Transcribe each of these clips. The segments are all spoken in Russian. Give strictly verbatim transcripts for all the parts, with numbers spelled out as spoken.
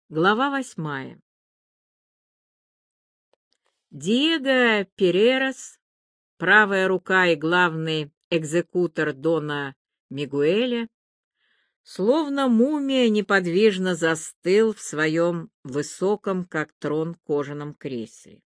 Глава восьмая. Диего Перерос, правая рука и главный экзекутор дона Мигуэля, словно мумия неподвижно застыл в своем высоком, как трон, кожаном кресле.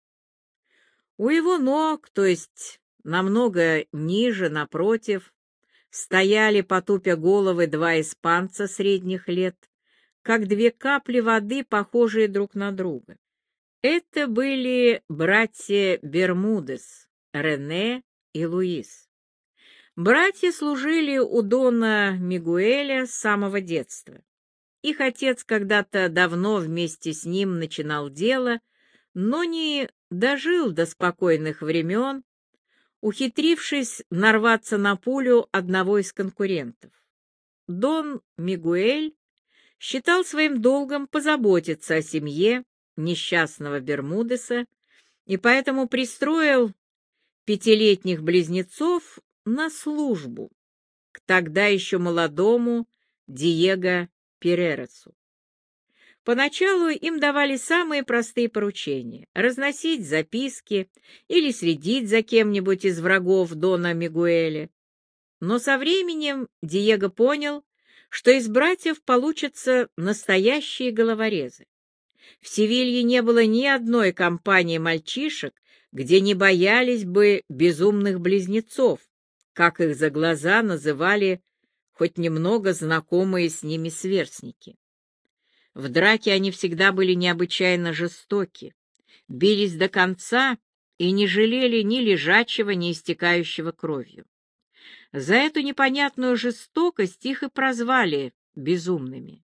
У его ног, то есть намного ниже, напротив, стояли, потупя головы, два испанца средних лет, как две капли воды, похожие друг на друга. Это были братья Бермудес, Рене и Луис. Братья служили у дона Мигуэля с самого детства. Их отец когда-то давно вместе с ним начинал дело, но не дожил до спокойных времен, ухитрившись нарваться на пулю одного из конкурентов. Дон Мигуэль считал своим долгом позаботиться о семье несчастного Бермудеса и поэтому пристроил пятилетних близнецов на службу к тогда еще молодому Диего Переросу. Поначалу им давали самые простые поручения — разносить записки или следить за кем-нибудь из врагов дона Мигуэля. Но со временем Диего понял, что из братьев получатся настоящие головорезы. В Севилье не было ни одной компании мальчишек, где не боялись бы безумных близнецов, как их за глаза называли хоть немного знакомые с ними сверстники. В драке они всегда были необычайно жестоки, бились до конца и не жалели ни лежачего, ни истекающего кровью. За эту непонятную жестокость их и прозвали безумными.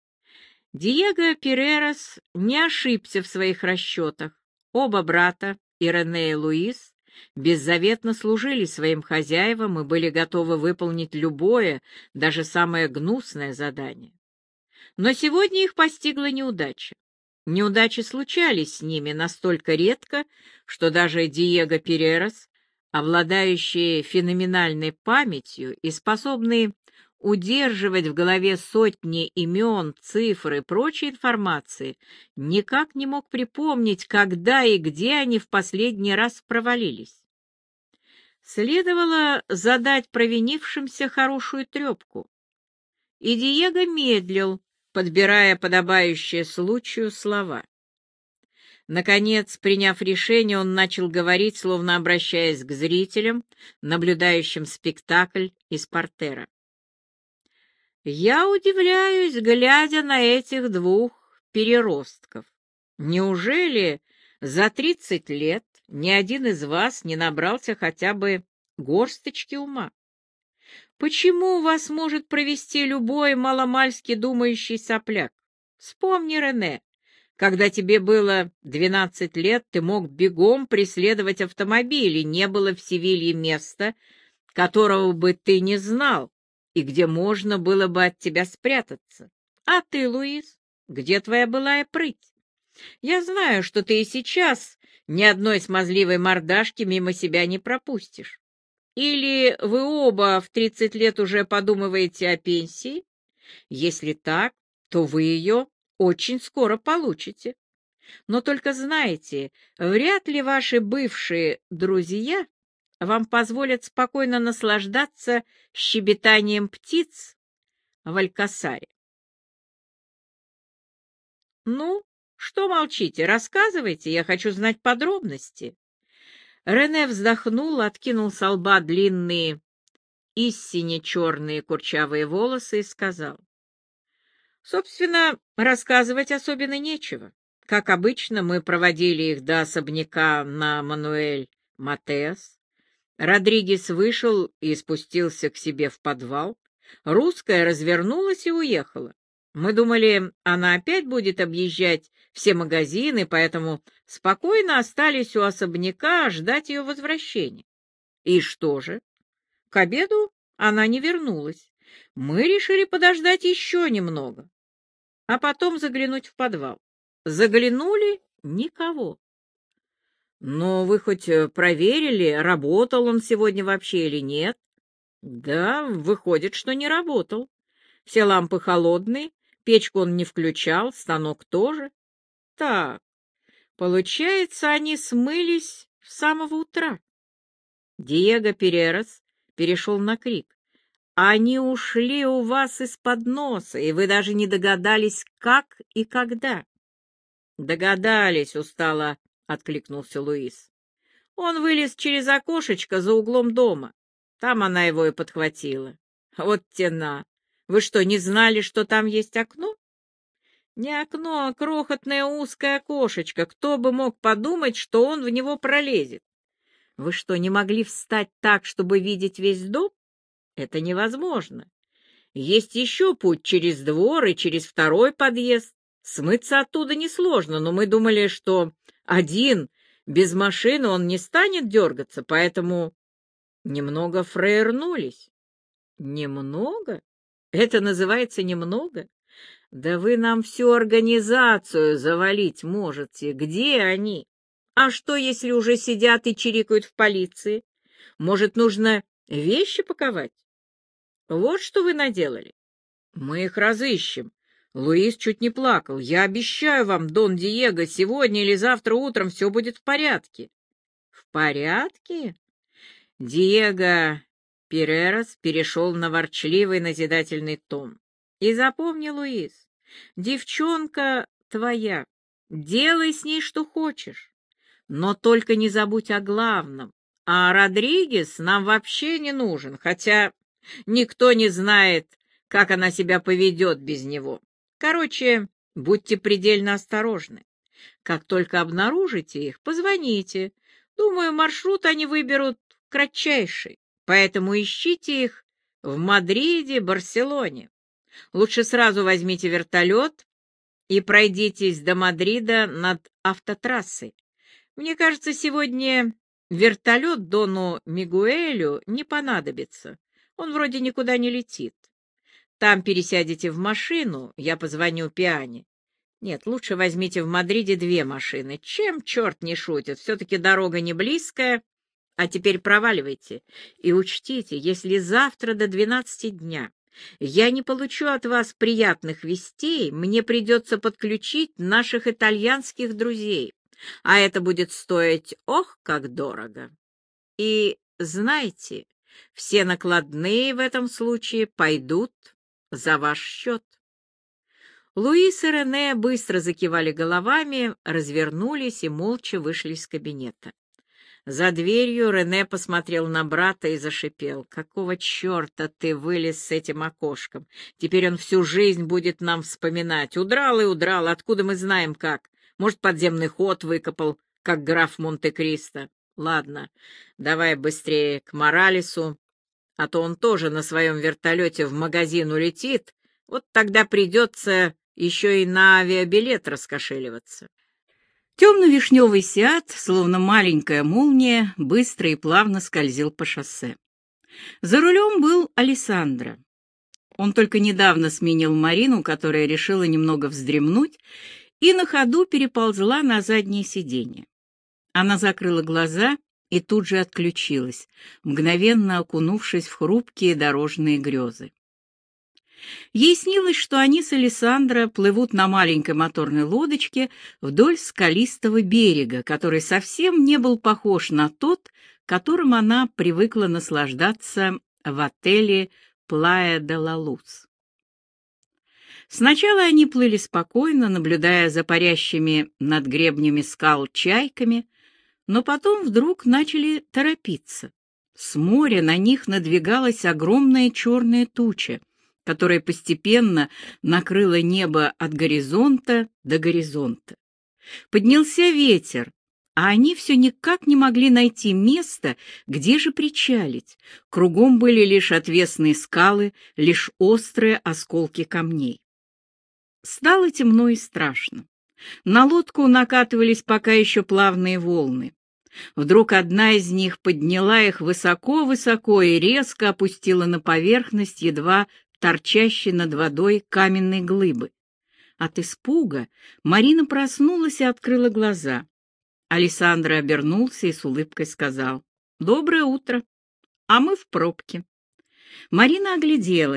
Диего Перерос не ошибся в своих расчетах. Оба брата, и Рене и Луис, беззаветно служили своим хозяевам и были готовы выполнить любое, даже самое гнусное задание. Но сегодня их постигла неудача. Неудачи случались с ними настолько редко, что даже Диего Перерос, обладающий феноменальной памятью и способный удерживать в голове сотни имен, цифр и прочей информации, никак не мог припомнить, когда и где они в последний раз провалились. Следовало задать провинившимся хорошую трепку. И Диего медлил, подбирая подобающие случаю слова. Наконец, приняв решение, он начал говорить, словно обращаясь к зрителям, наблюдающим спектакль из портера. «Я удивляюсь, глядя на этих двух переростков. Неужели за тридцать лет ни один из вас не набрался хотя бы горсточки ума? Почему вас может провести любой маломальски думающий сопляк? Вспомни, Рене, когда тебе было двенадцать лет, ты мог бегом преследовать автомобиль, и не было в Севилье места, которого бы ты не знал, и где можно было бы от тебя спрятаться. А ты, Луис, где твоя былая прыть? Я знаю, что ты и сейчас ни одной смазливой мордашки мимо себя не пропустишь. Или вы оба в тридцать лет уже подумываете о пенсии? Если так, то вы ее очень скоро получите. Но только знайте, вряд ли ваши бывшие друзья вам позволят спокойно наслаждаться щебетанием птиц в Алькасаре. Ну, что молчите? Рассказывайте, я хочу знать подробности. Рене вздохнул, откинул со лба длинные, истинно черные курчавые волосы и сказал: собственно, рассказывать особенно нечего. Как обычно, мы проводили их до особняка на Мануэль Матеас. Родригес вышел и спустился к себе в подвал. Русская развернулась и уехала. Мы думали, она опять будет объезжать все магазины, поэтому спокойно остались у особняка ждать ее возвращения. И что же? К обеду она не вернулась. Мы решили подождать еще немного, а потом заглянуть в подвал. Заглянули — никого. Но вы хоть проверили, работал он сегодня вообще или нет? Да, выходит, что не работал. Все лампы холодные, Печку он не включал, станок тоже. Так, получается, они смылись с самого утра. Диего Перерос перешел на крик. Они ушли у вас из-под носа, и вы даже не догадались, как и когда. Догадались, устало откликнулся Луис. Он вылез через окошечко за углом дома. Там она его и подхватила. Вот тена. Вы что, не знали, что там есть окно? Не окно, а крохотное узкое окошечко. Кто бы мог подумать, что он в него пролезет? Вы что, не могли встать так, чтобы видеть весь дом? Это невозможно. Есть еще путь через двор и через второй подъезд. Смыться оттуда несложно, но мы думали, что один, без машины, он не станет дергаться, поэтому немного фрейрнулись. Немного? Это называется немного? Да вы нам всю организацию завалить можете. Где они? А что, если уже сидят и чирикают в полиции? Может, нужно вещи паковать? Вот что вы наделали. Мы их разыщем. Луис чуть не плакал. Я обещаю вам, Дон Диего, сегодня или завтра утром все будет в порядке. В порядке? Диего Перерос перешел на ворчливый назидательный тон. И запомни, Луис, девчонка твоя, делай с ней что хочешь, но только не забудь о главном. А Родригес нам вообще не нужен, хотя никто не знает, как она себя поведет без него. Короче, будьте предельно осторожны. Как только обнаружите их, позвоните. Думаю, маршрут они выберут кратчайший, поэтому ищите их в Мадриде, Барселоне. Лучше сразу возьмите вертолет и пройдитесь до Мадрида над автотрассой. Мне кажется, сегодня вертолет Дону Мигуэлю не понадобится. Он вроде никуда не летит. Там пересядете в машину, я позвоню Пиане. Нет, лучше возьмите в Мадриде две машины. Чем черт не шутит, все-таки дорога не близкая. А теперь проваливайте. И учтите, если завтра до двенадцати дня я не получу от вас приятных вестей, мне придется подключить наших итальянских друзей. А это будет стоить, ох, как дорого. И знайте, все накладные в этом случае пойдут за ваш счет. Луис и Рене быстро закивали головами, развернулись и молча вышли из кабинета. За дверью Рене посмотрел на брата и зашипел. «Какого черта ты вылез с этим окошком? Теперь он всю жизнь будет нам вспоминать. Удрал и удрал, откуда мы знаем как? Может, подземный ход выкопал, как граф Монте-Кристо? Ладно, давай быстрее к Моралесу, а то он тоже на своем вертолете в магазин улетит. Вот тогда придется еще и на авиабилет раскошеливаться». Темно-вишневый «Сиат», словно маленькая молния, быстро и плавно скользил по шоссе. За рулем был Алессандро. Он только недавно сменил Марину, которая решила немного вздремнуть, и на ходу переползла на заднее сиденье. Она закрыла глаза и тут же отключилась, мгновенно окунувшись в хрупкие дорожные грезы. Ей снилось, что они с Алессандро плывут на маленькой моторной лодочке вдоль скалистого берега, который совсем не был похож на тот, которым она привыкла наслаждаться в отеле «Плая де ла Лус». Сначала они плыли спокойно, наблюдая за парящими над гребнями скал чайками, но потом вдруг начали торопиться. С моря на них надвигалась огромная черная туча, которая постепенно накрыла небо от горизонта до горизонта. Поднялся ветер, а они все никак не могли найти место, где же причалить. Кругом были лишь отвесные скалы, лишь острые осколки камней. Стало темно и страшно. На лодку накатывались пока еще плавные волны. Вдруг одна из них подняла их высоко-высоко и резко опустила на поверхность едва торчащей над водой каменной глыбы. От испуга Марина проснулась и открыла глаза. Алессандро обернулся и с улыбкой сказал: «Доброе утро, а мы в пробке». Марина огляделась.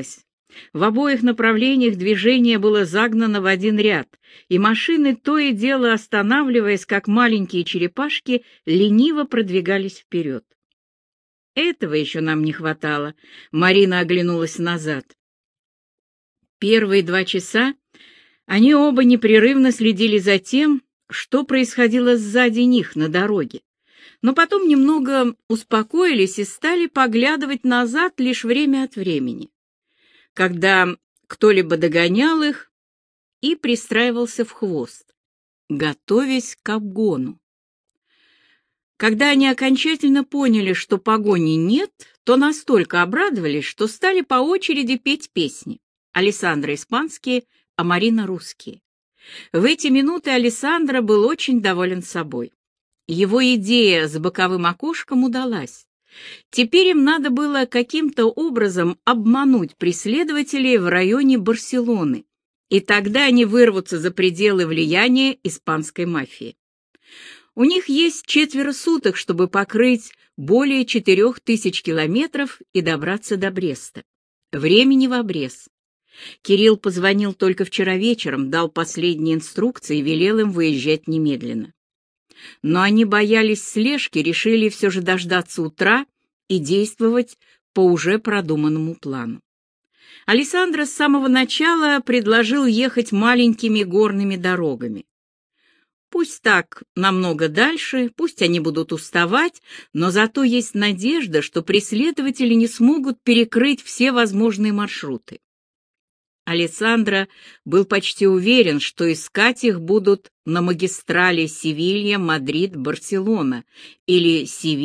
В обоих направлениях движение было загнано в один ряд, и машины, то и дело останавливаясь, как маленькие черепашки, лениво продвигались вперед. Этого еще нам не хватало. Марина оглянулась назад. Первые два часа они оба непрерывно следили за тем, что происходило сзади них на дороге, но потом немного успокоились и стали поглядывать назад лишь время от времени, когда кто-либо догонял их и пристраивался в хвост, готовясь к обгону. Когда они окончательно поняли, что погони нет, то настолько обрадовались, что стали по очереди петь песни. Алессандро испанские, а Марина русские. В эти минуты Алессандро был очень доволен собой. Его идея с боковым окошком удалась. Теперь им надо было каким-то образом обмануть преследователей в районе Барселоны, и тогда они вырвутся за пределы влияния испанской мафии. У них есть четверо суток, чтобы покрыть более четырех тысяч километров и добраться до Бреста. Времени в обрез. Кирилл позвонил только вчера вечером, дал последние инструкции и велел им выезжать немедленно. Но они боялись слежки, решили все же дождаться утра и действовать по уже продуманному плану. Алессандро с самого начала предложил ехать маленькими горными дорогами. Пусть так намного дальше, пусть они будут уставать, но зато есть надежда, что преследователи не смогут перекрыть все возможные маршруты. Алессандро был почти уверен, что искать их будут на магистрали Севилья-Мадрид-Барселона или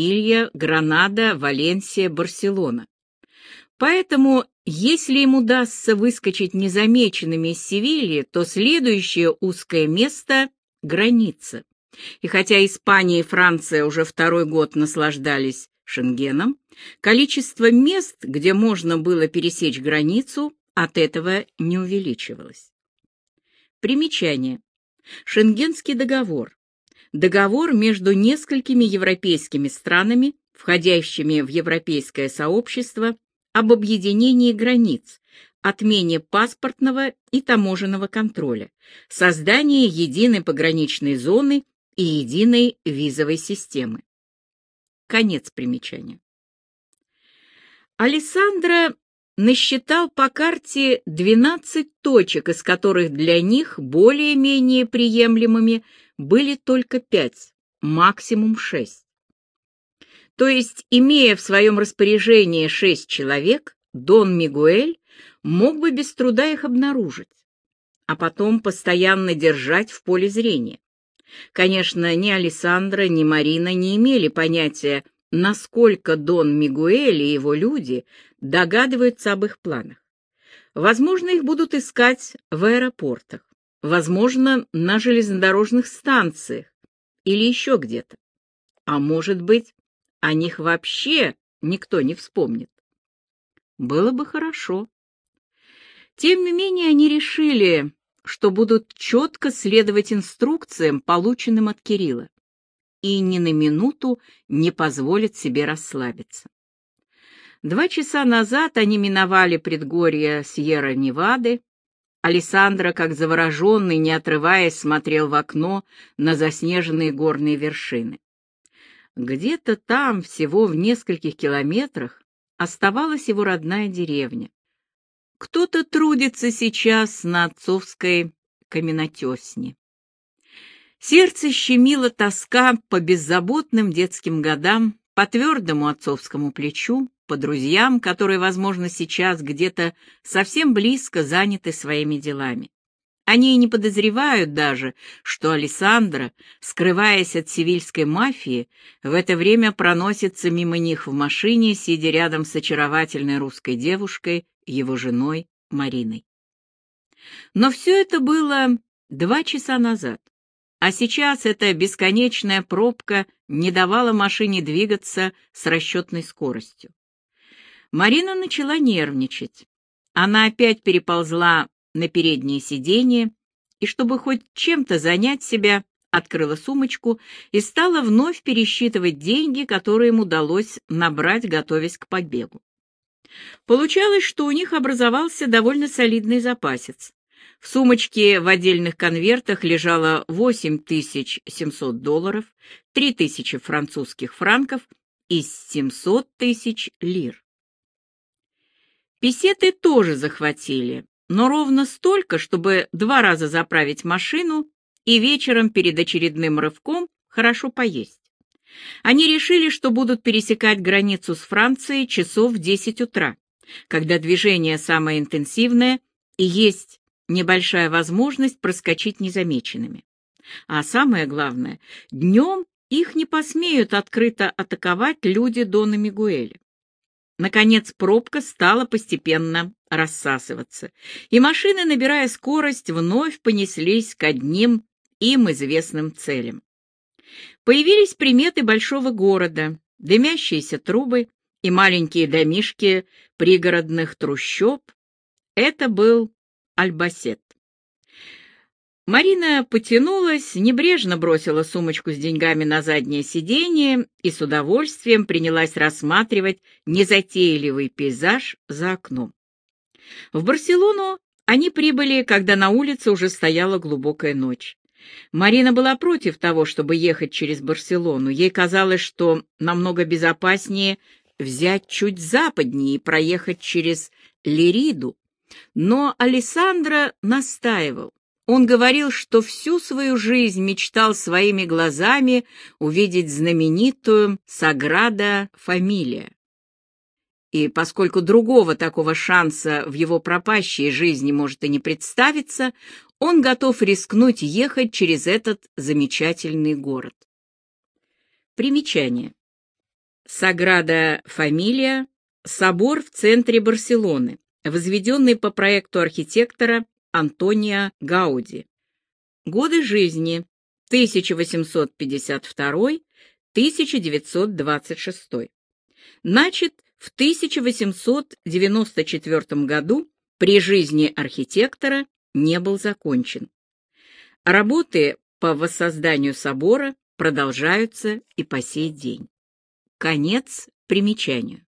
Севилья-Гранада-Валенсия-Барселона. Поэтому, если им удастся выскочить незамеченными из Севильи, то следующее узкое место — граница. И хотя Испания и Франция уже второй год наслаждались Шенгеном, количество мест, где можно было пересечь границу, от этого не увеличивалось. Примечание. Шенгенский договор. Договор между несколькими европейскими странами, входящими в Европейское сообщество, об объединении границ, отмене паспортного и таможенного контроля, создании единой пограничной зоны и единой визовой системы. Конец примечания. Алессандро насчитал по карте двенадцать точек, из которых для них более-менее приемлемыми были только пять, максимум шесть. То есть, имея в своем распоряжении шесть человек, Дон Мигуэль мог бы без труда их обнаружить, а потом постоянно держать в поле зрения. Конечно, ни Алессандро, ни Марина не имели понятия, насколько Дон Мигуэль и его люди догадываются об их планах. Возможно, их будут искать в аэропортах, возможно, на железнодорожных станциях или еще где-то. А может быть, о них вообще никто не вспомнит. Было бы хорошо. Тем не менее, они решили, что будут четко следовать инструкциям, полученным от Кирилла, и ни на минуту не позволят себе расслабиться. Два часа назад они миновали предгорье Сьерра-Невады. Алессандро, как завороженный, не отрываясь, смотрел в окно на заснеженные горные вершины. Где-то там, всего в нескольких километрах, оставалась его родная деревня. Кто-то трудится сейчас на отцовской каменотесне. Сердце щемило тоска по беззаботным детским годам, по твердому отцовскому плечу, по друзьям, которые, возможно, сейчас где-то совсем близко заняты своими делами. Они и не подозревают даже, что Алессандро, скрываясь от севильской мафии, в это время проносится мимо них в машине, сидя рядом с очаровательной русской девушкой, его женой Мариной. Но все это было два часа назад. А сейчас эта бесконечная пробка не давала машине двигаться с расчетной скоростью. Марина начала нервничать. Она опять переползла на переднее сиденье и, чтобы хоть чем-то занять себя, открыла сумочку и стала вновь пересчитывать деньги, которые им удалось набрать, готовясь к побегу. Получалось, что у них образовался довольно солидный запасец. В сумочке в отдельных конвертах лежало восемь тысяч семьсот долларов, три тысячи французских франков и семьсот тысяч лир. Песеты тоже захватили, но ровно столько, чтобы два раза заправить машину и вечером перед очередным рывком хорошо поесть. Они решили, что будут пересекать границу с Францией часов в десять утра, когда движение самое интенсивное и есть небольшая возможность проскочить незамеченными. А самое главное, днем их не посмеют открыто атаковать люди Дона Мигуэля. Наконец пробка стала постепенно рассасываться, и машины, набирая скорость, вновь понеслись к одним им известным целям. Появились приметы большого города, дымящиеся трубы и маленькие домишки пригородных трущоб. Это был Альбасет. Марина потянулась, небрежно бросила сумочку с деньгами на заднее сиденье и с удовольствием принялась рассматривать незатейливый пейзаж за окном. В Барселону они прибыли, когда на улице уже стояла глубокая ночь. Марина была против того, чтобы ехать через Барселону. Ей казалось, что намного безопаснее взять чуть западнее и проехать через Лериду. Но Алессандро настаивал. Он говорил, что всю свою жизнь мечтал своими глазами увидеть знаменитую Саграда Фамилия. И поскольку другого такого шанса в его пропащей жизни может и не представиться, он готов рискнуть ехать через этот замечательный город. Примечание. Саграда Фамилия — собор в центре Барселоны, возведенный по проекту архитектора Антонио Гауди. Годы жизни тысяча восемьсот пятьдесят второй — тысяча девятьсот двадцать шестой. Начат в тысяча восемьсот девяносто четвёртом году, при жизни архитектора не был закончен. Работы по воссозданию собора продолжаются и по сей день. Конец примечанию.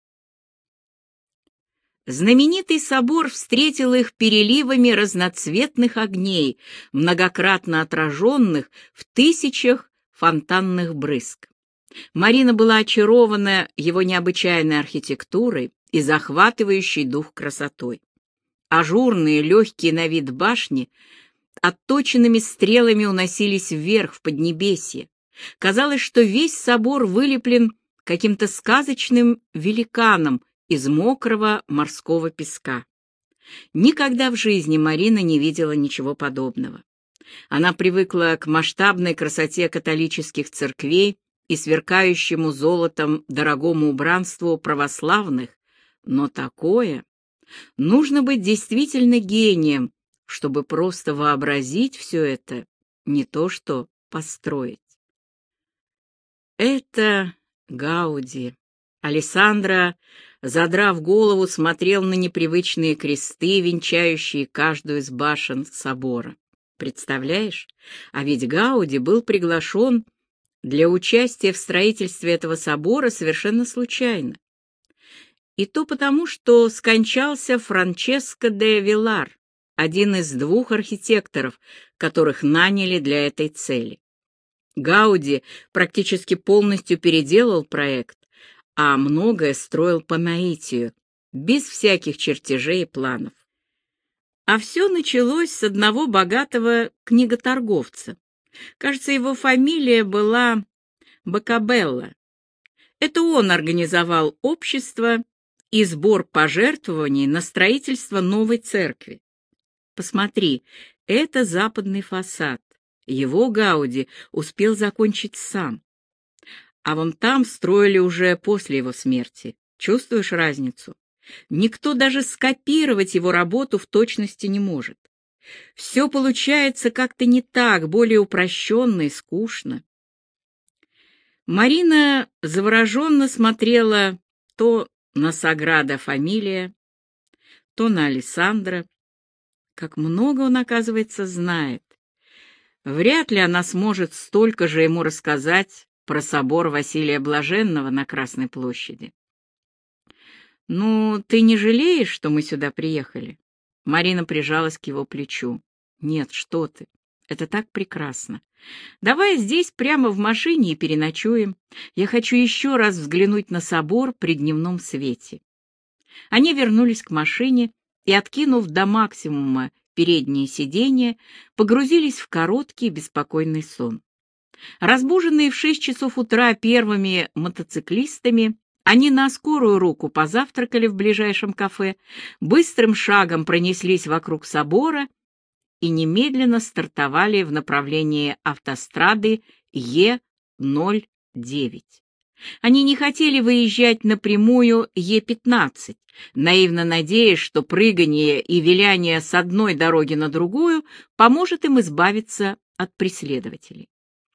Знаменитый собор встретил их переливами разноцветных огней, многократно отраженных в тысячах фонтанных брызг. Марина была очарована его необычайной архитектурой и захватывающей дух красотой. Ажурные, легкие на вид башни отточенными стрелами уносились вверх в поднебесье. Казалось, что весь собор вылеплен каким-то сказочным великаном из мокрого морского песка. Никогда в жизни Марина не видела ничего подобного. Она привыкла к масштабной красоте католических церквей и сверкающему золотом дорогому убранству православных, но такое... Нужно быть действительно гением, чтобы просто вообразить все это, не то что построить. Это Гауди. Алессандро, задрав голову, смотрел на непривычные кресты, венчающие каждую из башен собора. Представляешь, а ведь Гауди был приглашен для участия в строительстве этого собора совершенно случайно. И то потому, что скончался Франческо де Вилар, один из двух архитекторов, которых наняли для этой цели. Гауди практически полностью переделал проект, а многое строил по наитию, без всяких чертежей и планов. А все началось с одного богатого книготорговца. Кажется, его фамилия была Бакабелла. Это он организовал общество и сбор пожертвований на строительство новой церкви. Посмотри, это западный фасад. Его Гауди успел закончить сам. А вон там строили уже после его смерти. Чувствуешь разницу? Никто даже скопировать его работу в точности не может. Все получается как-то не так, более упрощенно и скучно. Марина завороженно смотрела то на Саграда Фамилия, то на Алессандро. Как много он, оказывается, знает. Вряд ли она сможет столько же ему рассказать про собор Василия Блаженного на Красной площади. «Ну, ты не жалеешь, что мы сюда приехали?» Марина прижалась к его плечу. «Нет, что ты. Это так прекрасно. Давай здесь прямо в машине и переночуем. Я хочу еще раз взглянуть на собор при дневном свете». Они вернулись к машине и, откинув до максимума передние сиденья, погрузились в короткий беспокойный сон. Разбуженные в шесть часов утра первыми мотоциклистами, они на скорую руку позавтракали в ближайшем кафе, быстрым шагом пронеслись вокруг собора и немедленно стартовали в направлении автострады Е ноль девять. Они не хотели выезжать напрямую Е пятнадцать, наивно надеясь, что прыгание и виляние с одной дороги на другую поможет им избавиться от преследователей.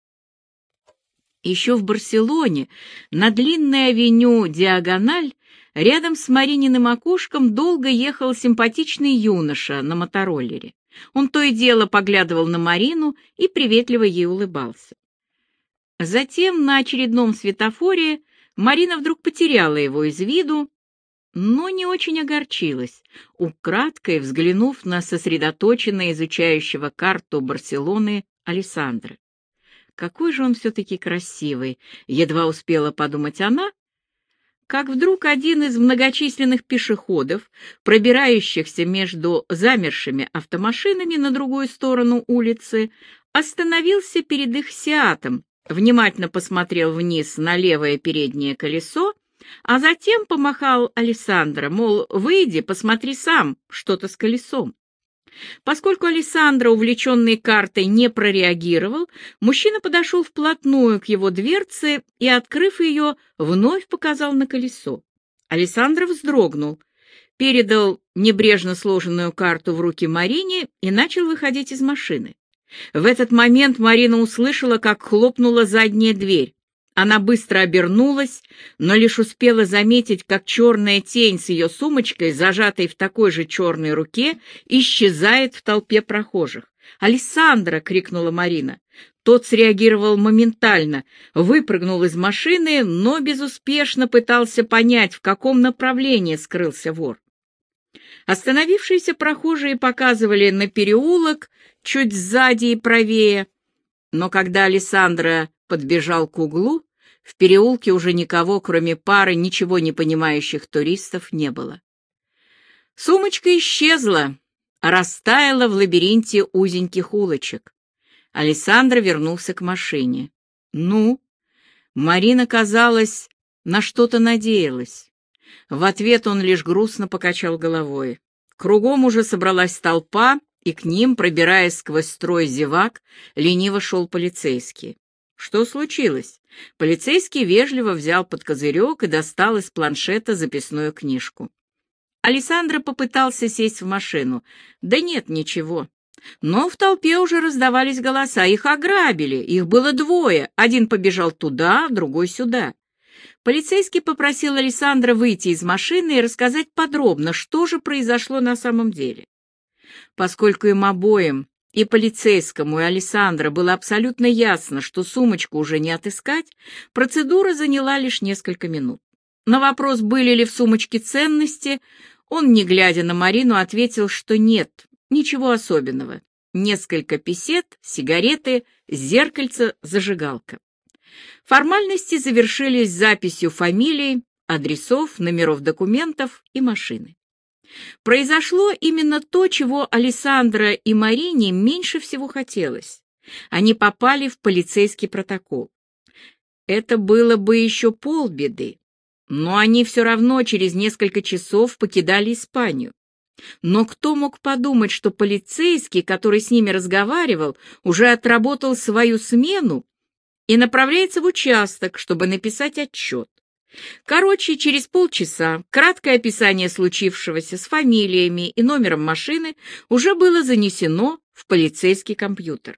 Еще в Барселоне на длинной авеню Диагональ рядом с Марининым окошком долго ехал симпатичный юноша на мотороллере. Он то и дело поглядывал на Марину и приветливо ей улыбался. Затем на очередном светофоре Марина вдруг потеряла его из виду, но не очень огорчилась, украдкой взглянув на сосредоточенно изучающего карту Барселоны Алессандро. Какой же он все-таки красивый, едва успела подумать она, как вдруг один из многочисленных пешеходов, пробирающихся между замершими автомашинами на другую сторону улицы, остановился перед их «Сиатом», внимательно посмотрел вниз на левое переднее колесо, а затем помахал Алессандро, мол, выйди, посмотри сам, что-то с колесом. Поскольку Алессандро, увлеченный картой, не прореагировал, мужчина подошел вплотную к его дверце и, открыв ее, вновь показал на колесо. Алессандро вздрогнул, передал небрежно сложенную карту в руки Марине и начал выходить из машины. В этот момент Марина услышала, как хлопнула задняя дверь. Она быстро обернулась, но лишь успела заметить, как черная тень с ее сумочкой, зажатой в такой же черной руке, исчезает в толпе прохожих. «Алессандро!» — крикнула Марина. Тот среагировал моментально, выпрыгнул из машины, но безуспешно пытался понять, в каком направлении скрылся вор. Остановившиеся прохожие показывали на переулок чуть сзади и правее, но когда Алессандро подбежал к углу, в переулке уже никого, кроме пары ничего не понимающих туристов, не было. Сумочка исчезла, растаяла в лабиринте узеньких улочек. Алессандро вернулся к машине. «Ну?» Марина, казалось, на что-то надеялась. В ответ он лишь грустно покачал головой. Кругом уже собралась толпа, и к ним, пробираясь сквозь строй зевак, лениво шел полицейский. Что случилось? Полицейский вежливо взял под козырек и достал из планшета записную книжку. Алессандро попытался сесть в машину. Да нет, ничего. Но в толпе уже раздавались голоса. Их ограбили, их было двое. Один побежал туда, другой сюда. Полицейский попросил Алессандро выйти из машины и рассказать подробно, что же произошло на самом деле. Поскольку им обоим, и полицейскому, и Алессандро, было абсолютно ясно, что сумочку уже не отыскать, процедура заняла лишь несколько минут. На вопрос, были ли в сумочке ценности, он, не глядя на Марину, ответил, что нет, ничего особенного. Несколько песет, сигареты, зеркальце, зажигалка. Формальности завершились записью фамилий, адресов, номеров документов и машины. Произошло именно то, чего Алессандро и Марине меньше всего хотелось. Они попали в полицейский протокол. Это было бы еще полбеды, но они все равно через несколько часов покидали Испанию. Но кто мог подумать, что полицейский, который с ними разговаривал, уже отработал свою смену и направляется в участок, чтобы написать отчет. Короче, через полчаса краткое описание случившегося с фамилиями и номером машины уже было занесено в полицейский компьютер.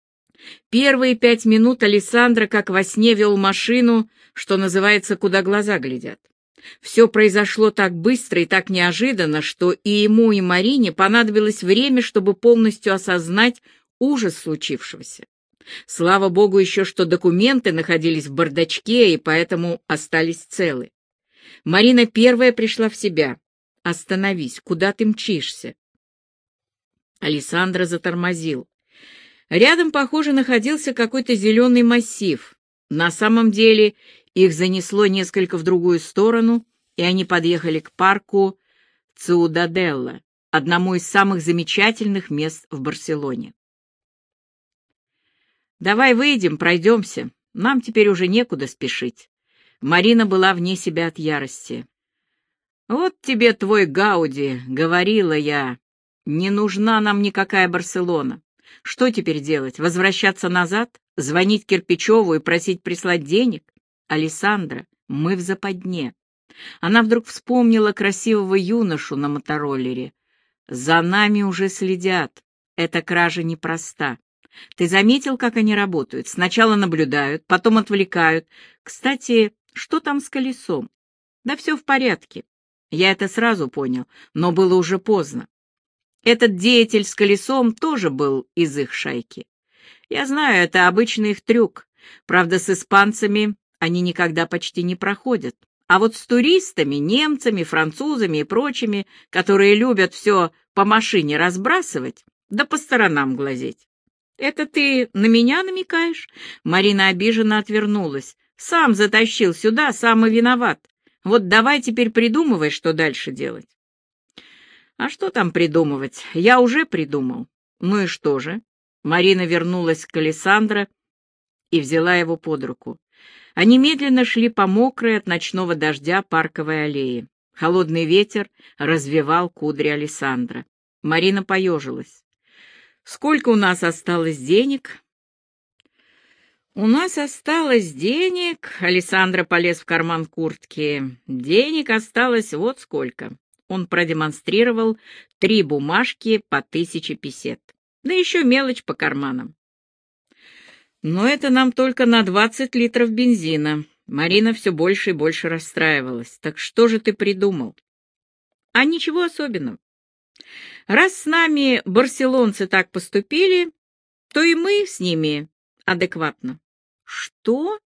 Первые пять минут Алессандро как во сне вел машину, что называется, куда глаза глядят. Все произошло так быстро и так неожиданно, что и ему, и Марине понадобилось время, чтобы полностью осознать ужас случившегося. Слава богу еще, что документы находились в бардачке и поэтому остались целы. Марина первая пришла в себя. «Остановись, куда ты мчишься?» Алессандро затормозил. Рядом, похоже, находился какой-то зеленый массив. На самом деле их занесло несколько в другую сторону, и они подъехали к парку Циудаделла, одному из самых замечательных мест в Барселоне. «Давай выйдем, пройдемся. Нам теперь уже некуда спешить». Марина была вне себя от ярости. «Вот тебе твой Гауди, — говорила я, — не нужна нам никакая Барселона. Что теперь делать? Возвращаться назад? Звонить Кирпичеву и просить прислать денег? Алессандро, мы в западне». Она вдруг вспомнила красивого юношу на мотороллере. «За нами уже следят. Эта кража непроста. Ты заметил, как они работают? Сначала наблюдают, потом отвлекают. Кстати, что там с колесом?» «Да все в порядке. Я это сразу понял, но было уже поздно. Этот деятель с колесом тоже был из их шайки. Я знаю, это обычный их трюк. Правда, с испанцами они никогда почти не проходят. А вот с туристами, немцами, французами и прочими, которые любят все по машине разбрасывать, да по сторонам глазеть». «Это ты на меня намекаешь?» Марина обиженно отвернулась. «Сам затащил сюда, сам и виноват. Вот давай теперь придумывай, что дальше делать». «А что там придумывать? Я уже придумал». «Ну и что же?» Марина вернулась к Алессандро и взяла его под руку. Они медленно шли по мокрой от ночного дождя парковой аллее. Холодный ветер развевал кудри Алессандро. Марина поежилась. «Сколько у нас осталось денег?» «У нас осталось денег...» — Алессандро полез в карман куртки. «Денег осталось вот сколько». Он продемонстрировал три бумажки по тысяче песет. Да еще мелочь по карманам. «Но это нам только на двадцать литров бензина». Марина все больше и больше расстраивалась. «Так что же ты придумал?» «А ничего особенного. Раз с нами барселонцы так поступили, то и мы с ними адекватно». «Что?»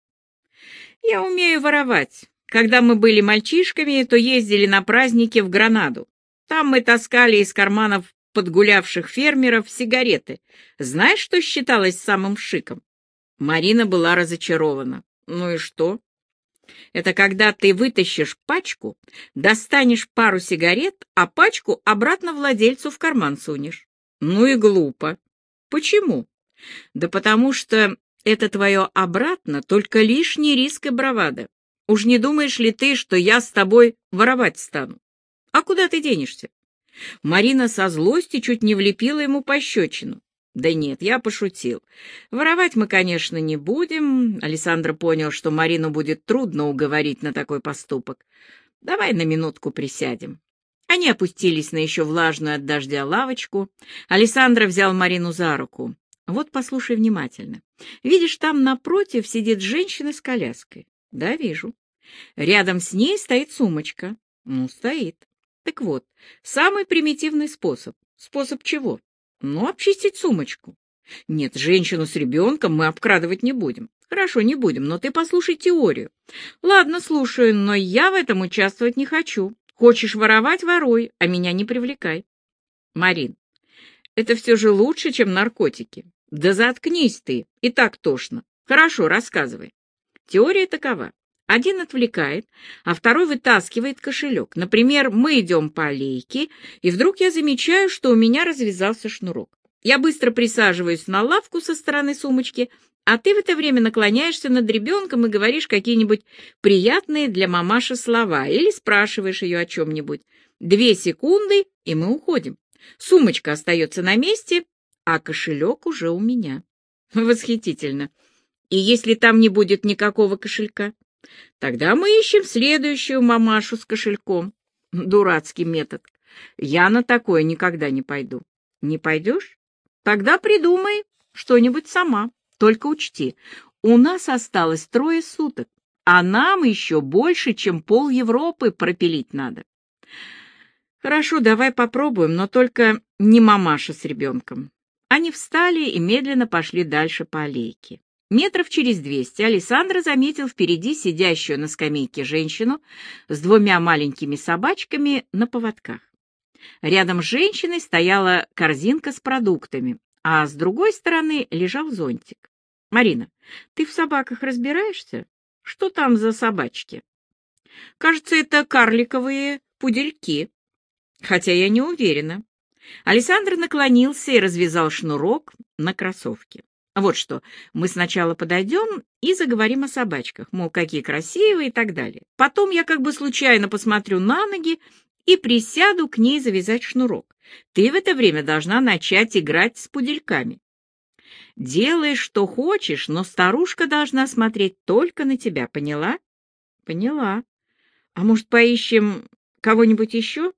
«Я умею воровать. Когда мы были мальчишками, то ездили на праздники в Гранаду. Там мы таскали из карманов подгулявших фермеров сигареты. Знаешь, что считалось самым шиком?» Марина была разочарована. «Ну и что?» «Это когда ты вытащишь пачку, достанешь пару сигарет, а пачку обратно владельцу в карман сунешь». «Ну и глупо». «Почему?» «Да потому что это твое обратно только лишний риск и бравада. Уж не думаешь ли ты, что я с тобой воровать стану? А куда ты денешься?» Марина со злости чуть не влепила ему пощечину. «Да нет, я пошутил. Воровать мы, конечно, не будем». Алессандро понял, что Марину будет трудно уговорить на такой поступок. «Давай на минутку присядем». Они опустились на еще влажную от дождя лавочку. Алессандро взял Марину за руку. «Вот послушай внимательно. Видишь, там напротив сидит женщина с коляской?» «Да, вижу. Рядом с ней стоит сумочка». «Ну, стоит. Так вот, самый примитивный способ». «Способ чего?» «Ну, обчистить сумочку». «Нет, женщину с ребенком мы обкрадывать не будем». «Хорошо, не будем, но ты послушай теорию». «Ладно, слушаю, но я в этом участвовать не хочу. Хочешь воровать — воруй, а меня не привлекай». «Марин, это все же лучше, чем наркотики». «Да заткнись ты, и так тошно. Хорошо, рассказывай». Теория такова. Один отвлекает, а второй вытаскивает кошелек. Например, мы идем по аллейке, и вдруг я замечаю, что у меня развязался шнурок. Я быстро присаживаюсь на лавку со стороны сумочки, а ты в это время наклоняешься над ребенком и говоришь какие-нибудь приятные для мамаши слова или спрашиваешь ее о чем-нибудь. Две секунды, и мы уходим. Сумочка остается на месте, а кошелек уже у меня. Восхитительно. И если там не будет никакого кошелька, тогда мы ищем следующую мамашу с кошельком. Дурацкий метод. Я на такое никогда не пойду. Не пойдешь? Тогда придумай что-нибудь сама. Только учти, у нас осталось трое суток, а нам еще больше, чем пол Европы пропилить надо. Хорошо, давай попробуем, но только не мамаша с ребенком. Они встали и медленно пошли дальше по аллейке. Метров через двести Александр заметил впереди сидящую на скамейке женщину с двумя маленькими собачками на поводках. Рядом с женщиной стояла корзинка с продуктами, а с другой стороны лежал зонтик. «Марина, ты в собаках разбираешься? Что там за собачки?» «Кажется, это карликовые пудельки, хотя я не уверена». Александр наклонился и развязал шнурок на кроссовке. «Вот что, мы сначала подойдем и заговорим о собачках, мол, какие красивые и так далее. Потом я как бы случайно посмотрю на ноги и присяду к ней завязать шнурок. Ты в это время должна начать играть с пудельками. Делай, что хочешь, но старушка должна смотреть только на тебя, поняла?» «Поняла. А может, поищем кого-нибудь еще?»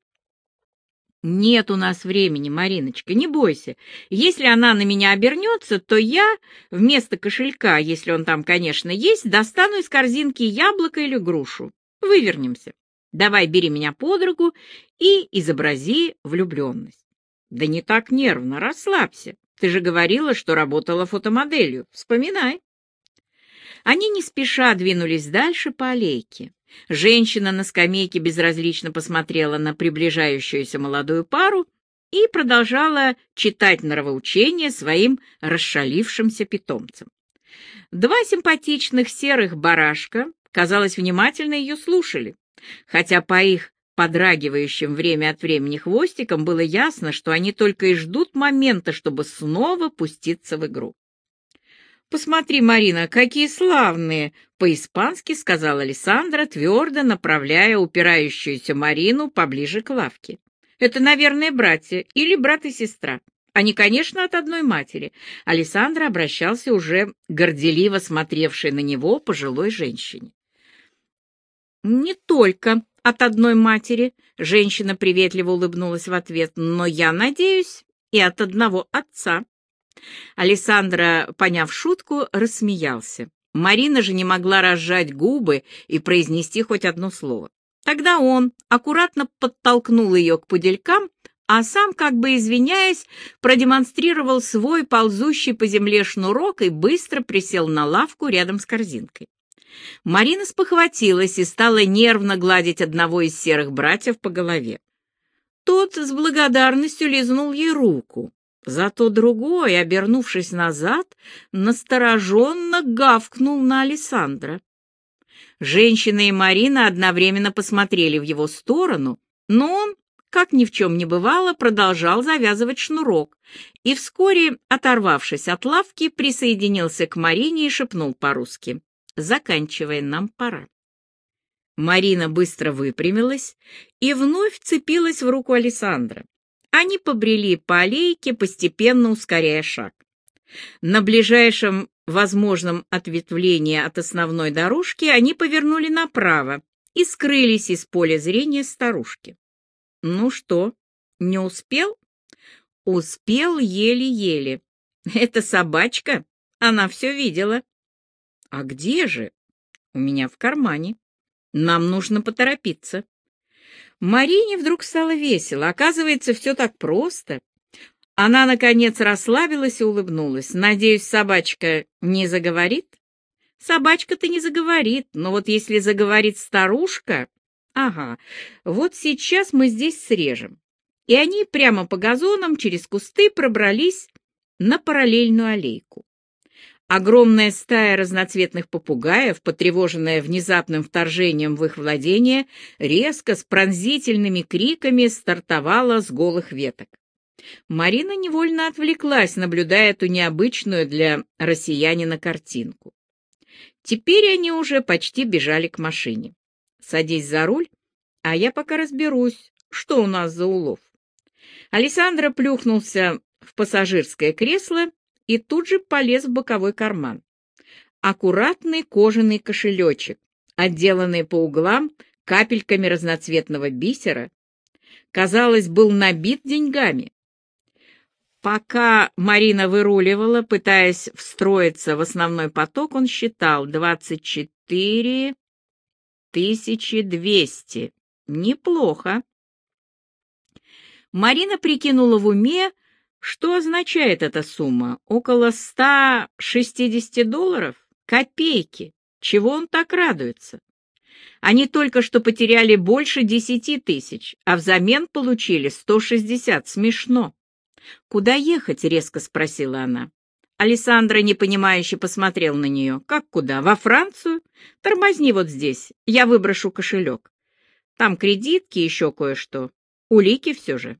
«Нет у нас времени, Мариночка, не бойся. Если она на меня обернется, то я вместо кошелька, если он там, конечно, есть, достану из корзинки яблоко или грушу. Вывернемся. Давай, бери меня под руку и изобрази влюбленность». «Да не так нервно, расслабься. Ты же говорила, что работала фотомоделью. Вспоминай». Они не спеша двинулись дальше по аллейке. Женщина на скамейке безразлично посмотрела на приближающуюся молодую пару и продолжала читать нравоучения своим расшалившимся питомцам. Два симпатичных серых барашка, казалось, внимательно ее слушали, хотя по их подрагивающим время от времени хвостикам было ясно, что они только и ждут момента, чтобы снова пуститься в игру. «Посмотри, Марина, какие славные!» — по-испански сказала Александра, твердо направляя упирающуюся Марину поближе к лавке. «Это, наверное, братья или брат и сестра. Они, конечно, от одной матери». Александр обращался уже к горделиво смотревшей на него пожилой женщине. «Не только от одной матери», — женщина приветливо улыбнулась в ответ, «но я надеюсь и от одного отца». Александра, поняв шутку, рассмеялся. Марина же не могла разжать губы и произнести хоть одно слово. Тогда он аккуратно подтолкнул ее к пуделькам, а сам, как бы извиняясь, продемонстрировал свой ползущий по земле шнурок и быстро присел на лавку рядом с корзинкой. Марина спохватилась и стала нервно гладить одного из серых братьев по голове. Тот с благодарностью лизнул ей руку. Зато другой, обернувшись назад, настороженно гавкнул на Александра. Женщина и Марина одновременно посмотрели в его сторону, но он, как ни в чем не бывало, продолжал завязывать шнурок и вскоре, оторвавшись от лавки, присоединился к Марине и шепнул по-русски: «Заканчивай, нам пора». Марина быстро выпрямилась и вновь вцепилась в руку Александра. Они побрели по аллейке, постепенно ускоряя шаг. На ближайшем возможном ответвлении от основной дорожки они повернули направо и скрылись из поля зрения старушки. «Ну что, не успел?» «Успел еле-еле. Это собачка, она все видела». «А где же?» «У меня в кармане. Нам нужно поторопиться». Марине вдруг стало весело. Оказывается, все так просто. Она, наконец, расслабилась и улыбнулась. «Надеюсь, собачка не заговорит?» «Собачка-то не заговорит, но вот если заговорит старушка...» «Ага, вот сейчас мы здесь срежем». И они прямо по газонам через кусты пробрались на параллельную аллейку. Огромная стая разноцветных попугаев, потревоженная внезапным вторжением в их владение, резко с пронзительными криками стартовала с голых веток. Марина невольно отвлеклась, наблюдая эту необычную для россиянина картинку. Теперь они уже почти бежали к машине. «Садись за руль, а я пока разберусь, что у нас за улов». Александра плюхнулся в пассажирское кресло и тут же полез в боковой карман. Аккуратный кожаный кошелечек, отделанный по углам капельками разноцветного бисера, казалось, был набит деньгами. Пока Марина выруливала, пытаясь встроиться в основной поток, он считал двадцать четыре тысячи двести. Неплохо. Марина прикинула в уме, Что означает эта сумма? Около ста шестидесяти долларов? Копейки! Чего он так радуется? Они только что потеряли больше десяти тысяч, а взамен получили сто шестьдесят. Смешно. «Куда ехать?» — резко спросила она. Алессандро непонимающе посмотрел на нее. «Как куда? Во Францию? Тормозни вот здесь, я выброшу кошелек. Там кредитки, еще кое-что. Улики все же».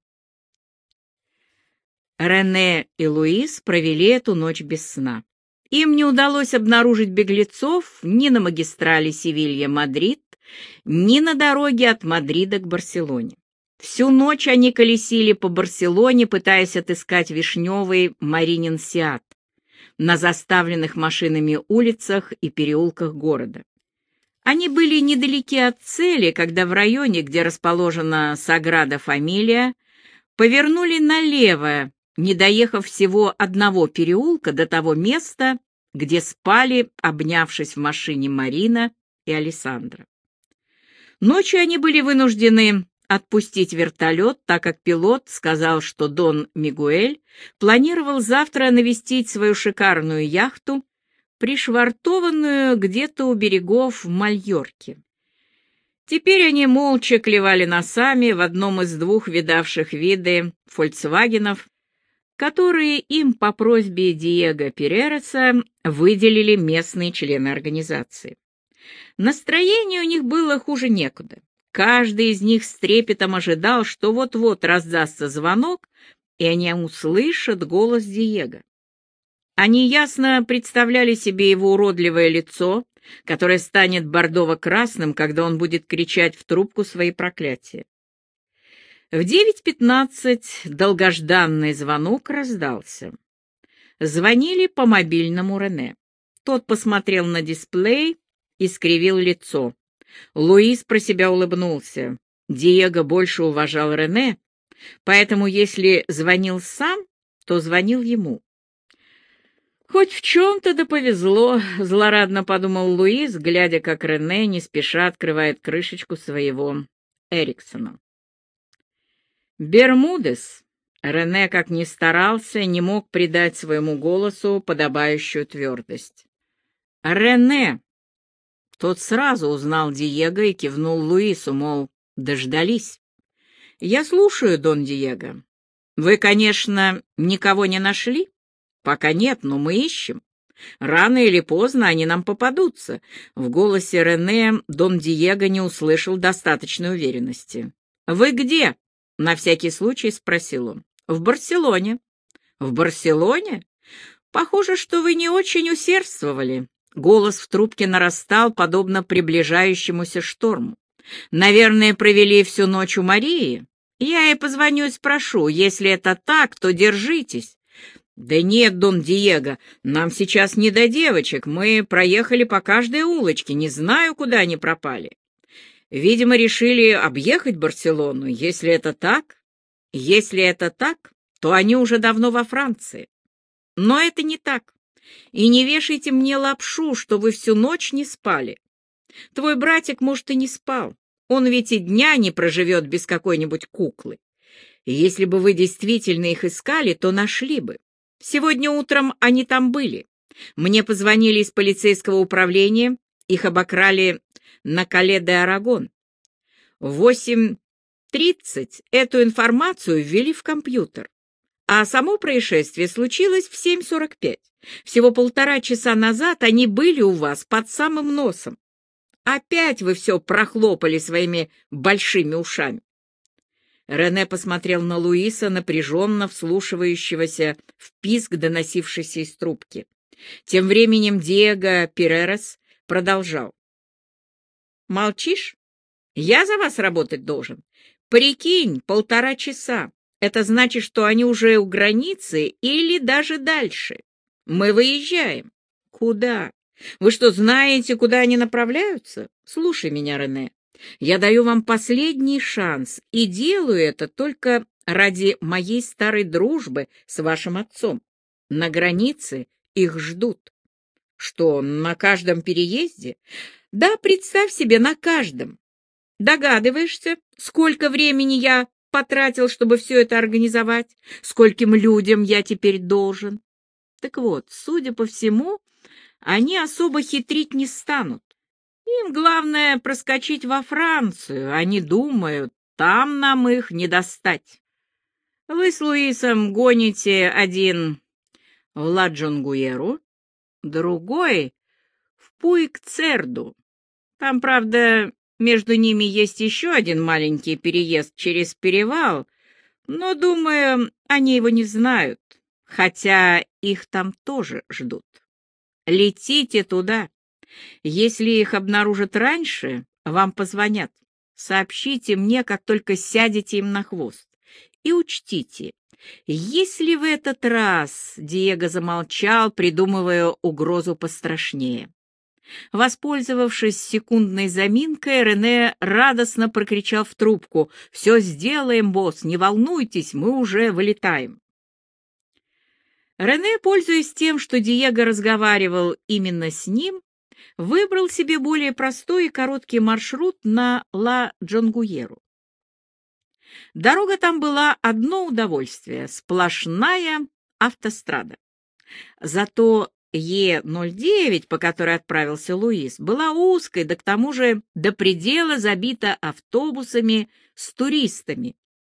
Рене и Луис провели эту ночь без сна. Им не удалось обнаружить беглецов ни на магистрали Севилья-Мадрид, ни на дороге от Мадрида к Барселоне. Всю ночь они колесили по Барселоне, пытаясь отыскать вишневый Маринин Сиат на заставленных машинами улицах и переулках города. Они были недалеки от цели, когда в районе, где расположена Саграда Фамилия, повернули налево, не доехав всего одного переулка до того места, где спали, обнявшись в машине, Марина и Алессандро. Ночью они были вынуждены отпустить вертолет, так как пилот сказал, что Дон Мигуэль планировал завтра навестить свою шикарную яхту, пришвартованную где-то у берегов Мальорки. Теперь они молча клевали носами в одном из двух видавших виды «Фольксвагенов», которые им по просьбе Диего Перереса выделили местные члены организации. Настроение у них было хуже некуда. Каждый из них с трепетом ожидал, что вот-вот раздастся звонок, и они услышат голос Диего. Они ясно представляли себе его уродливое лицо, которое станет бордово-красным, когда он будет кричать в трубку свои проклятия. В девять пятнадцать долгожданный звонок раздался. Звонили по мобильному Рене. Тот посмотрел на дисплей и скривил лицо. Луис про себя улыбнулся. Диего больше уважал Рене, поэтому если звонил сам, то звонил ему. «Хоть в чем-то да повезло», — злорадно подумал Луис, глядя, как Рене не спеша открывает крышечку своего Эриксона. «Бермудес», — Рене, как ни старался, не мог придать своему голосу подобающую твердость. «Рене!» Тот сразу узнал Диего и кивнул Луису, мол, дождались. «Я слушаю, Дон Диего. Вы, конечно, никого не нашли?» «Пока нет, но мы ищем. Рано или поздно они нам попадутся». В голосе Рене Дон Диего не услышал достаточной уверенности. «Вы где?» — на всякий случай спросил он. «В Барселоне». «В Барселоне? Похоже, что вы не очень усердствовали». Голос в трубке нарастал, подобно приближающемуся шторму. «Наверное, провели всю ночь у Марии? Я ей позвоню и спрошу. Если это так, то держитесь». «Да нет, Дон Диего, нам сейчас не до девочек. Мы проехали по каждой улочке, не знаю, куда они пропали. Видимо, решили объехать Барселону. Если это так, если это так, то они уже давно во Франции. Но это не так. И не вешайте мне лапшу, что вы всю ночь не спали. Твой братик, может, и не спал. Он ведь и дня не проживет без какой-нибудь куклы. И если бы вы действительно их искали, то нашли бы. Сегодня утром они там были. Мне позвонили из полицейского управления, их обокрали на Кале-де-Арагон. В восемь тридцать эту информацию ввели в компьютер, а само происшествие случилось в семь сорок пять. Всего полтора часа назад они были у вас под самым носом. Опять вы все прохлопали своими большими ушами. Рене посмотрел на Луиса, напряженно вслушивающегося в писк, доносившийся из трубки. Тем временем Диего Перерес продолжал. «Молчишь? Я за вас работать должен. Прикинь, полтора часа. Это значит, что они уже у границы или даже дальше. Мы выезжаем. Куда? Вы что, знаете, куда они направляются? Слушай меня, Рене. Я даю вам последний шанс и делаю это только ради моей старой дружбы с вашим отцом. На границе их ждут. Что, на каждом переезде? Да, представь себе, на каждом. Догадываешься, сколько времени я потратил, чтобы все это организовать? Скольким людям я теперь должен? Так вот, судя по всему, они особо хитрить не станут. Им главное проскочить во Францию. Они думают, там нам их не достать. Вы с Луисом гоните один в Ла-Джонгуеру, другой в Пуик-Церду. Там, правда, между ними есть еще один маленький переезд через перевал, но, думаю, они его не знают, хотя их там тоже ждут. Летите туда. Если их обнаружат раньше, вам позвонят. Сообщите мне, как только сядете им на хвост. И учтите, если в этот раз Диего замолчал, придумывая угрозу пострашнее. Воспользовавшись секундной заминкой, Рене радостно прокричал в трубку: «Все сделаем, босс, не волнуйтесь, мы уже вылетаем». Рене, пользуясь тем, что Диего разговаривал именно с ним, выбрал себе более простой и короткий маршрут на Ла-Джонгуеру. Дорога там была одно удовольствие — сплошная автострада. Зато Е ноль девять, по которой отправился Луис, была узкой, да к тому же до предела забита автобусами с туристами,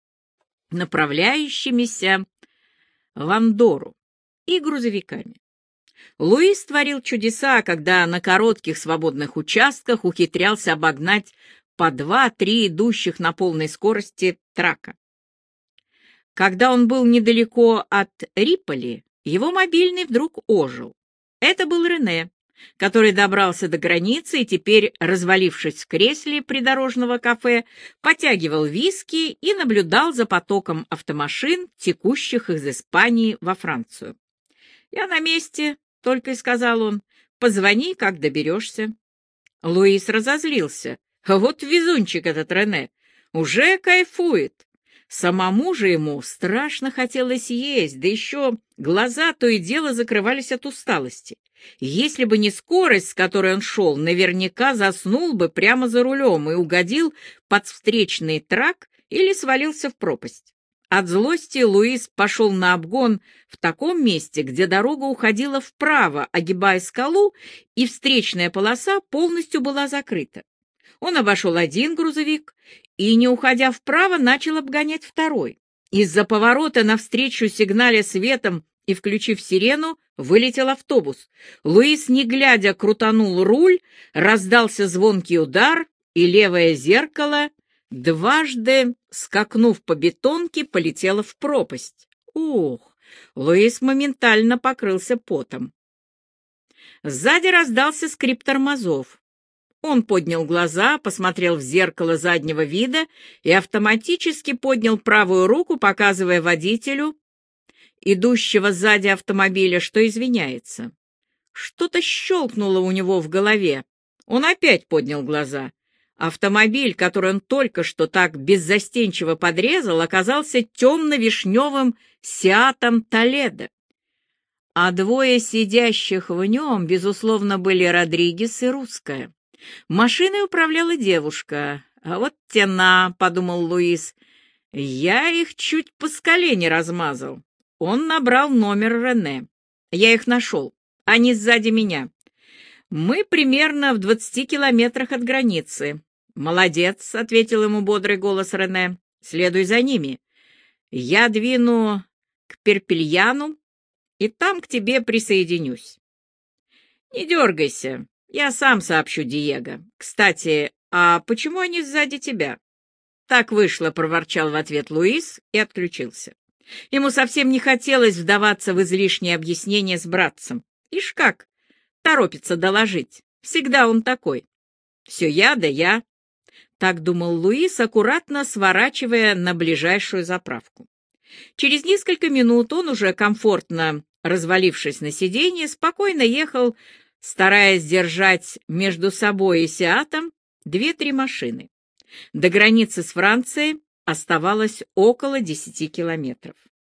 направляющимися в Андорру, и грузовиками. Луис творил чудеса, когда на коротких свободных участках ухитрялся обогнать по два-три идущих на полной скорости трака. Когда он был недалеко от Риполи, его мобильный вдруг ожил. Это был Рене, который добрался до границы и теперь, развалившись в кресле придорожного кафе, потягивал виски и наблюдал за потоком автомашин, текущих из Испании во Францию. «Я на месте», — только и сказал он. «Позвони, как доберешься». Луис разозлился. Вот везунчик этот Рене. Уже кайфует. Самому же ему страшно хотелось есть, да еще глаза то и дело закрывались от усталости. Если бы не скорость, с которой он шел, наверняка заснул бы прямо за рулем и угодил под встречный трак или свалился в пропасть. От злости Луис пошел на обгон в таком месте, где дорога уходила вправо, огибая скалу, и встречная полоса полностью была закрыта. Он обошел один грузовик и, не уходя вправо, начал обгонять второй. Из-за поворота навстречу, сигналя светом и включив сирену, вылетел автобус. Луис, не глядя, крутанул руль, раздался звонкий удар, и левое зеркало, дважды скакнув по бетонке, полетело в пропасть. Ух! Луис моментально покрылся потом. Сзади раздался скрип тормозов. Он поднял глаза, посмотрел в зеркало заднего вида и автоматически поднял правую руку, показывая водителю, идущего сзади автомобиля, что извиняется. Что-то щелкнуло у него в голове. Он опять поднял глаза. Автомобиль, который он только что так беззастенчиво подрезал, оказался темно-вишневым Сиатом Толедо. А двое сидящих в нем, безусловно, были Родригес и Русская. Машиной управляла девушка. «А вот тена», — подумал Луис, — «я их чуть по скале не размазал». Он набрал номер Рене. «Я их нашел. Они сзади меня. Мы примерно в двадцати километрах от границы». «Молодец», — ответил ему бодрый голос Рене. «Следуй за ними. Я двину к Перпельяну, и там к тебе присоединюсь. Не дергайся. Я сам сообщу Диего. Кстати, а почему они сзади тебя?» «Так вышло», — проворчал в ответ Луис и отключился. Ему совсем не хотелось вдаваться в излишние объяснения с братцем. Ишь как, торопится доложить. Всегда он такой. Все я да я. Так думал Луис, аккуратно сворачивая на ближайшую заправку. Через несколько минут он, уже комфортно развалившись на сиденье, спокойно ехал, стараясь держать между собой и Сиатом две-три машины. До границы с Францией оставалось около десяти километров.